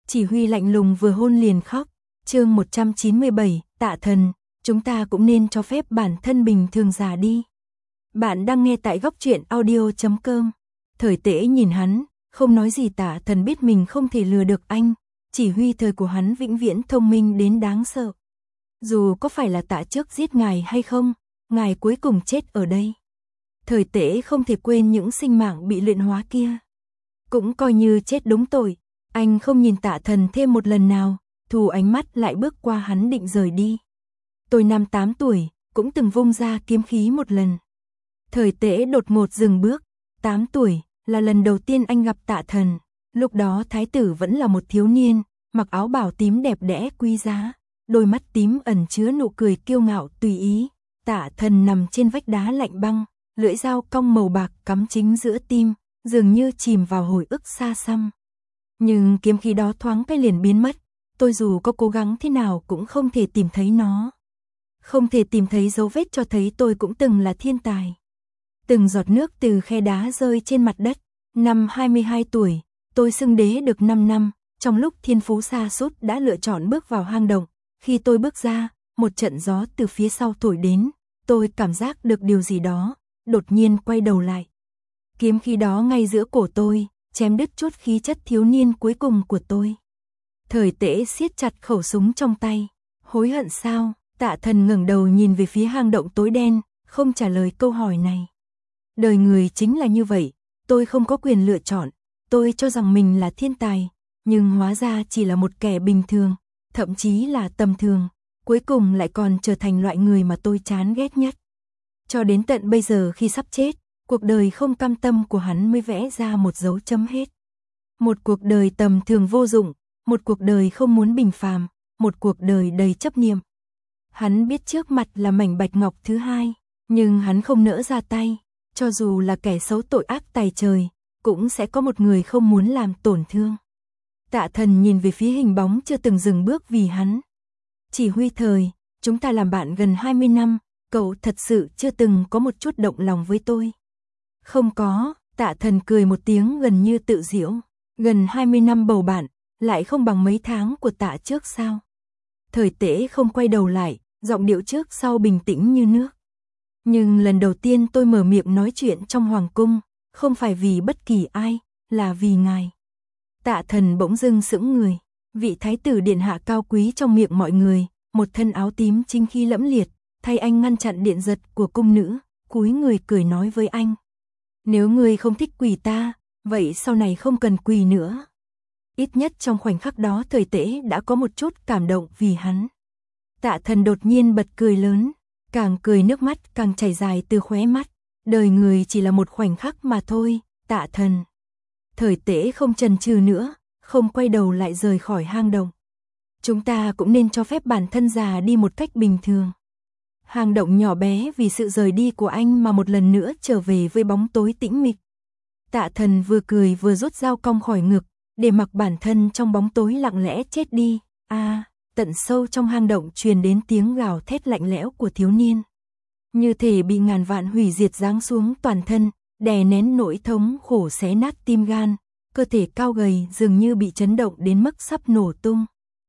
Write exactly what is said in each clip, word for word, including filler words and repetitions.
Chỉ huy lạnh lùng vừa hôn liền khóc. Chương một trăm chín mươi bảy, Tạ Thần, chúng ta cũng nên cho phép bản thân bình thường già đi. Bạn đang nghe tại góc truyện audio chấm com. Thời Tễ nhìn hắn, không nói gì. Tạ Thần biết mình không thể lừa được anh, chỉ huy thời của hắn vĩnh viễn thông minh đến đáng sợ. Dù có phải là Tạ Trước giết ngài hay không, ngài cuối cùng chết ở đây. Thời Tễ không thể quên những sinh mạng bị luyện hóa kia. Cũng coi như chết đúng tội, anh không nhìn Tạ Thần thêm một lần nào, thù ánh mắt lại bước qua hắn định rời đi. Tôi năm tám tuổi, cũng từng vung ra kiếm khí một lần. Thời Tễ đột ngột dừng bước. Tám tuổi, là lần đầu tiên anh gặp Tạ Thần. Lúc đó thái tử vẫn là một thiếu niên, mặc áo bào tím đẹp đẽ quý giá, đôi mắt tím ẩn chứa nụ cười kiêu ngạo tùy ý. Tạ Thần nằm trên vách đá lạnh băng, lưỡi dao cong màu bạc cắm chính giữa tim, dường như chìm vào hồi ức xa xăm. Nhưng kiếm khí đó thoáng cái liền biến mất, tôi dù có cố gắng thế nào cũng không thể tìm thấy nó. Không thể tìm thấy dấu vết cho thấy tôi cũng từng là thiên tài. Từng giọt nước từ khe đá rơi trên mặt đất. Năm hai mươi hai tuổi, tôi xưng đế được năm năm, trong lúc thiên phú sa sút đã lựa chọn bước vào hang động. Khi tôi bước ra, một trận gió từ phía sau thổi đến, tôi cảm giác được điều gì đó, đột nhiên quay đầu lại. Kiếm khí đó ngay giữa cổ tôi, chém đứt chút khí chất thiếu niên cuối cùng của tôi. Thời Tễ siết chặt khẩu súng trong tay. Hối hận sao? Tạ Thần ngẩng đầu nhìn về phía hang động tối đen, không trả lời câu hỏi này. Đời người chính là như vậy, tôi không có quyền lựa chọn. Tôi cho rằng mình là thiên tài, nhưng hóa ra chỉ là một kẻ bình thường, thậm chí là tầm thường, cuối cùng lại còn trở thành loại người mà tôi chán ghét nhất. Cho đến tận bây giờ khi sắp chết, cuộc đời không cam tâm của hắn mới vẽ ra một dấu chấm hết. Một cuộc đời tầm thường vô dụng, một cuộc đời không muốn bình phàm, một cuộc đời đầy chấp niệm. Hắn biết trước mặt là mảnh bạch ngọc thứ hai, nhưng hắn không nỡ ra tay, cho dù là kẻ xấu tội ác tày trời, cũng sẽ có một người không muốn làm tổn thương. Tạ Thần nhìn về phía hình bóng chưa từng dừng bước vì hắn. Chỉ huy Thời, chúng ta làm bạn gần hai mươi năm, cậu thật sự chưa từng có một chút động lòng với tôi. Không có, Tạ Thần cười một tiếng gần như tự giễu. Gần hai mươi năm bầu bạn, lại không bằng mấy tháng của Tạ Trước sao? Thời Tễ không quay đầu lại, giọng điệu trước sau bình tĩnh như nước. Nhưng lần đầu tiên tôi mở miệng nói chuyện trong hoàng cung, không phải vì bất kỳ ai, là vì ngài. Tạ Thần bỗng dưng sững người. Vị thái tử điện hạ cao quý trong miệng mọi người, một thân áo tím chính khí lẫm liệt, thay anh ngăn chặn điện giật của cung nữ, cúi người cười nói với anh. Nếu ngươi không thích quỳ ta, vậy sau này không cần quỳ nữa. Ít nhất trong khoảnh khắc đó Thời Tễ đã có một chút cảm động vì hắn. Tạ Thần đột nhiên bật cười lớn, càng cười nước mắt càng chảy dài từ khóe mắt. Đời người chỉ là một khoảnh khắc mà thôi, Tạ Thần. Thời Tễ không chần chừ nữa, không quay đầu lại rời khỏi hang động. Chúng ta cũng nên cho phép bản thân già đi một cách bình thường. Hang động nhỏ bé vì sự rời đi của anh mà một lần nữa trở về với bóng tối tĩnh mịch. Tạ Thần vừa cười vừa rút dao cong khỏi ngực, để mặc bản thân trong bóng tối lặng lẽ chết đi. A, à, tận sâu trong hang động truyền đến tiếng gào thét lạnh lẽo của thiếu niên. Như thể bị ngàn vạn hủy diệt giáng xuống toàn thân, đè nén nỗi thống khổ xé nát tim gan, cơ thể cao gầy dường như bị chấn động đến mức sắp nổ tung.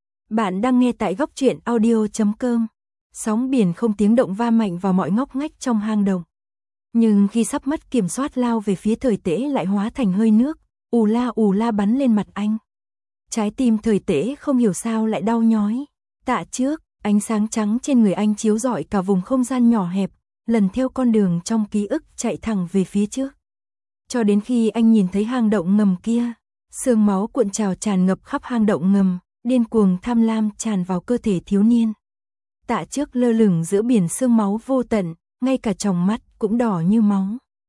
Bạn đang nghe tại góc truyện audio chấm com. Sóng biển không tiếng động va mạnh vào mọi ngóc ngách trong hang động. Nhưng khi sắp mất kiểm soát lao về phía Thời Tễ lại hóa thành hơi nước, ù la ù la bắn lên mặt anh. Trái tim Thời Tễ không hiểu sao lại đau nhói. Tạ Trước, ánh sáng trắng trên người anh chiếu rọi cả vùng không gian nhỏ hẹp, lần theo con đường trong ký ức chạy thẳng về phía trước. Cho đến khi anh nhìn thấy hang động ngầm kia, sương máu cuộn trào tràn ngập khắp hang động ngầm, điên cuồng tham lam tràn vào cơ thể thiếu niên. Tạ Trước lơ lửng giữa biển sương máu vô tận, ngay cả tròng mắt cũng đỏ như máu.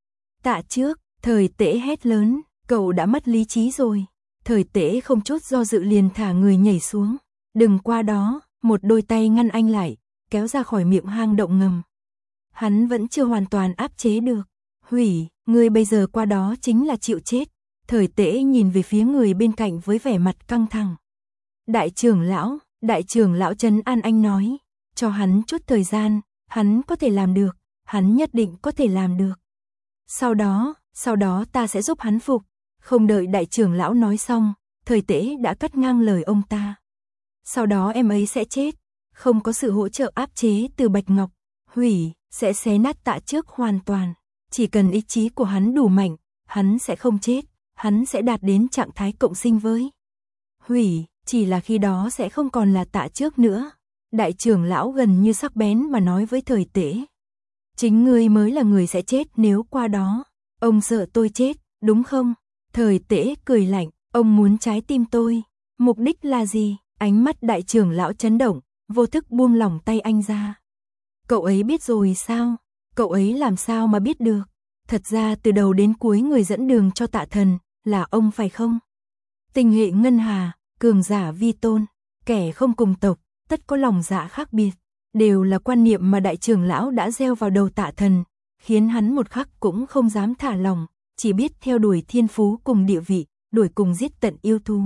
Tạ Trước, Thời Tễ hét lớn, cậu đã mất lý trí rồi. Thời Tễ không chút do dự liền thả người nhảy xuống. Đừng qua đó, một đôi tay ngăn anh lại, kéo ra khỏi miệng hang động ngầm. Hắn vẫn chưa hoàn toàn áp chế được. Hủy, ngươi bây giờ qua đó chính là chịu chết. Thời Tễ nhìn về phía người bên cạnh với vẻ mặt căng thẳng. Đại trưởng lão, đại trưởng lão trấn an anh nói, cho hắn chút thời gian, hắn có thể làm được, hắn nhất định có thể làm được. Sau đó, sau đó ta sẽ giúp hắn phục. Không đợi đại trưởng lão nói xong, Thời Tễ đã cắt ngang lời ông ta. Sau đó em ấy sẽ chết, không có sự hỗ trợ áp chế từ Bạch Ngọc, Hủy sẽ xé nát Tạ Trước hoàn toàn. Chỉ cần ý chí của hắn đủ mạnh, hắn sẽ không chết, hắn sẽ đạt đến trạng thái cộng sinh với Hủy, chỉ là khi đó sẽ không còn là Tạ Trước nữa. Đại trưởng lão gần như sắc bén mà nói với Thời Tễ. Chính ngươi mới là người sẽ chết nếu qua đó. Ông sợ tôi chết, đúng không? Thời Tễ cười lạnh, ông muốn trái tim tôi. Mục đích là gì? Ánh mắt đại trưởng lão chấn động, vô thức buông lỏng tay anh ra. Cậu ấy biết rồi sao? Cậu ấy làm sao mà biết được? Thật ra từ đầu đến cuối người dẫn đường cho Tạ Thần là ông phải không? Tình hệ ngân hà, cường giả vi tôn, kẻ không cùng tộc, tất có lòng dạ khác biệt, đều là quan niệm mà đại trưởng lão đã gieo vào đầu Tạ Thần, khiến hắn một khắc cũng không dám thả lòng, chỉ biết theo đuổi thiên phú cùng địa vị, đuổi cùng giết tận yêu thú.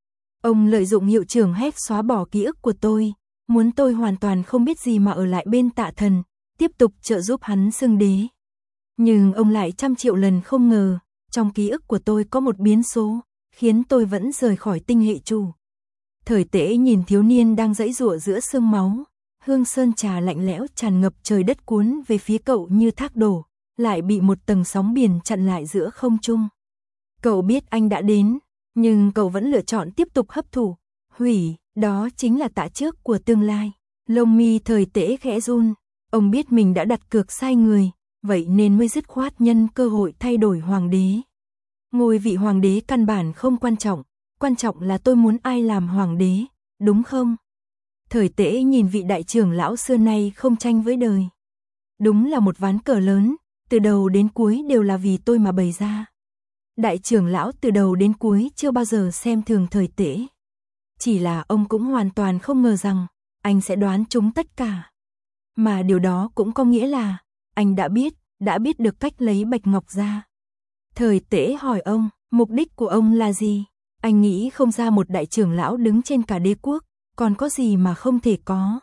Ông lợi dụng hiệu trưởng Hét xóa bỏ ký ức của tôi, muốn tôi hoàn toàn không biết gì mà ở lại bên Tạ Thần, tiếp tục trợ giúp hắn xưng đế. Nhưng ông lại trăm triệu lần không ngờ, trong ký ức của tôi có một biến số, khiến tôi vẫn rời khỏi tinh hệ chủ. Thời Tễ nhìn thiếu niên đang giãy giụa giữa sương máu, hương sơn trà lạnh lẽo tràn ngập trời đất cuốn về phía cậu như thác đổ, lại bị một tầng sóng biển chặn lại giữa không trung. Cậu biết anh đã đến, nhưng cậu vẫn lựa chọn tiếp tục hấp thụ. Hủy, đó chính là Tạ Trước của tương lai. Lông mi Thời Tễ khẽ run, ông biết mình đã đặt cược sai người, vậy nên mới dứt khoát nhân cơ hội thay đổi hoàng đế. Ngôi vị hoàng đế căn bản không quan trọng, quan trọng là tôi muốn ai làm hoàng đế, đúng không? Thời Tễ nhìn vị đại trưởng lão xưa nay không tranh với đời. Đúng là một ván cờ lớn, từ đầu đến cuối đều là vì tôi mà bày ra. Đại trưởng lão từ đầu đến cuối chưa bao giờ xem thường Thời Tễ. Chỉ là ông cũng hoàn toàn không ngờ rằng, anh sẽ đoán trúng tất cả. Mà điều đó cũng có nghĩa là, anh đã biết, đã biết được cách lấy Bạch Ngọc ra. Thời Tễ hỏi ông, mục đích của ông là gì? Anh nghĩ không ra một đại trưởng lão đứng trên cả đế quốc, còn có gì mà không thể có.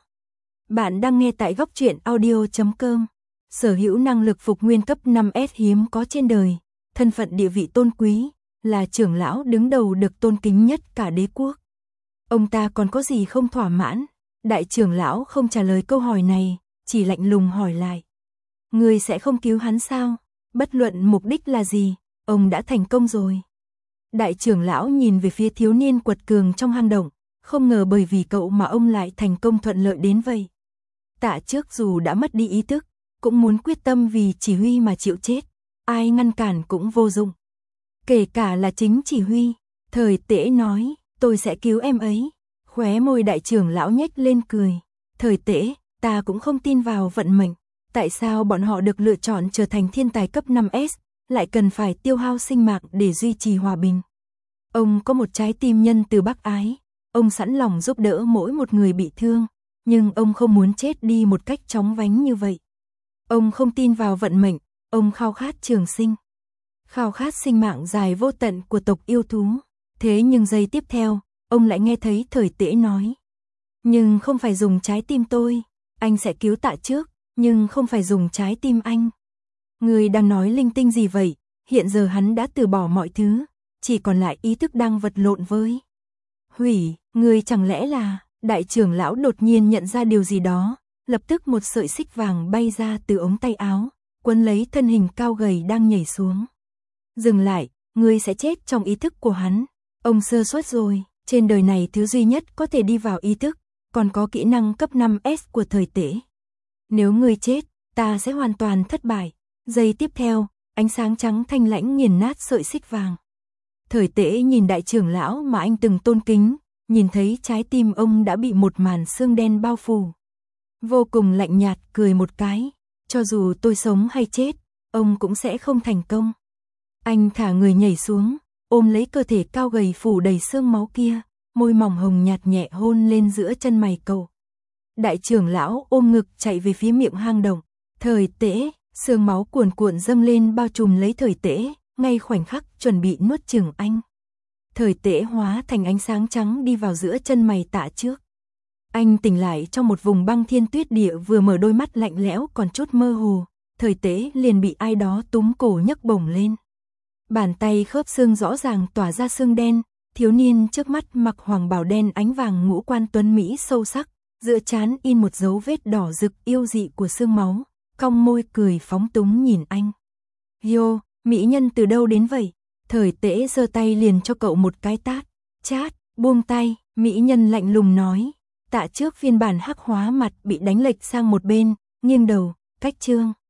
Bạn đang nghe tại góc truyện audio chấm com. Sở hữu năng lực phục nguyên cấp năm S hiếm có trên đời, thân phận địa vị tôn quý, là trưởng lão đứng đầu được tôn kính nhất cả đế quốc. Ông ta còn có gì không thỏa mãn? Đại trưởng lão không trả lời câu hỏi này, chỉ lạnh lùng hỏi lại. Người sẽ không cứu hắn sao? Bất luận mục đích là gì, ông đã thành công rồi. Đại trưởng lão nhìn về phía thiếu niên quật cường trong hang động, không ngờ bởi vì cậu mà ông lại thành công thuận lợi đến vậy. Tạ Trước dù đã mất đi ý thức, cũng muốn quyết tâm vì chỉ huy mà chịu chết, ai ngăn cản cũng vô dụng. Kể cả là chính chỉ huy, Thời Tễ nói, tôi sẽ cứu em ấy. Khóe môi đại trưởng lão nhếch lên cười. Thời Tễ, ta cũng không tin vào vận mệnh. Tại sao bọn họ được lựa chọn trở thành thiên tài cấp năm S, lại cần phải tiêu hao sinh mạng để duy trì hòa bình? Ông có một trái tim nhân từ bác ái, ông sẵn lòng giúp đỡ mỗi một người bị thương, nhưng ông không muốn chết đi một cách chóng vánh như vậy. Ông không tin vào vận mệnh, ông khao khát trường sinh. Khao khát sinh mạng dài vô tận của tộc yêu thú. Thế nhưng giây tiếp theo, ông lại nghe thấy Thời Tễ nói. Nhưng không phải dùng trái tim tôi, anh sẽ cứu Tạ Trước, nhưng không phải dùng trái tim anh. Người đang nói linh tinh gì vậy? Hiện giờ hắn đã từ bỏ mọi thứ, chỉ còn lại ý thức đang vật lộn với Hủy. Người chẳng lẽ là... Đại trưởng lão đột nhiên nhận ra điều gì đó, lập tức một sợi xích vàng bay ra từ ống tay áo, quấn lấy thân hình cao gầy đang nhảy xuống. Dừng lại, ngươi sẽ chết trong ý thức của hắn. Ông sơ suất rồi, trên đời này thứ duy nhất có thể đi vào ý thức, còn có kỹ năng cấp năm S của Thời Tễ. Nếu ngươi chết, ta sẽ hoàn toàn thất bại. Giây tiếp theo, ánh sáng trắng thanh lãnh nghiền nát sợi xích vàng. Thời Tễ nhìn đại trưởng lão mà anh từng tôn kính, nhìn thấy trái tim ông đã bị một màn sương đen bao phủ. Vô cùng lạnh nhạt cười một cái, cho dù tôi sống hay chết, ông cũng sẽ không thành công. Anh thả người nhảy xuống, ôm lấy cơ thể cao gầy phủ đầy xương máu kia, môi mỏng hồng nhạt nhẹ hôn lên giữa chân mày cậu. Đại trưởng lão ôm ngực chạy về phía miệng hang động. Thời Tễ, xương máu cuồn cuộn dâng lên bao trùm lấy Thời Tễ, ngay khoảnh khắc chuẩn bị nuốt chửng anh. Thời Tễ hóa thành ánh sáng trắng đi vào giữa chân mày Tạ Trước. Anh tỉnh lại trong một vùng băng thiên tuyết địa, vừa mở đôi mắt lạnh lẽo còn chút mơ hồ, Thời Tễ liền bị ai đó túm cổ nhấc bổng lên. Bàn tay khớp xương rõ ràng tỏa ra xương đen, Thiếu niên trước mắt mặc hoàng bào đen ánh vàng, ngũ quan tuấn mỹ sâu sắc, giữa trán in một dấu vết đỏ rực yêu dị của xương máu, cong môi cười phóng túng nhìn anh. Yo, mỹ nhân từ đâu đến vậy? Thời Tễ giơ tay liền cho cậu một cái tát. Chát, buông tay, mỹ nhân lạnh lùng nói. Tạ Trước phiên bản hắc hóa mặt bị đánh lệch sang một bên, nghiêng đầu, cách Trương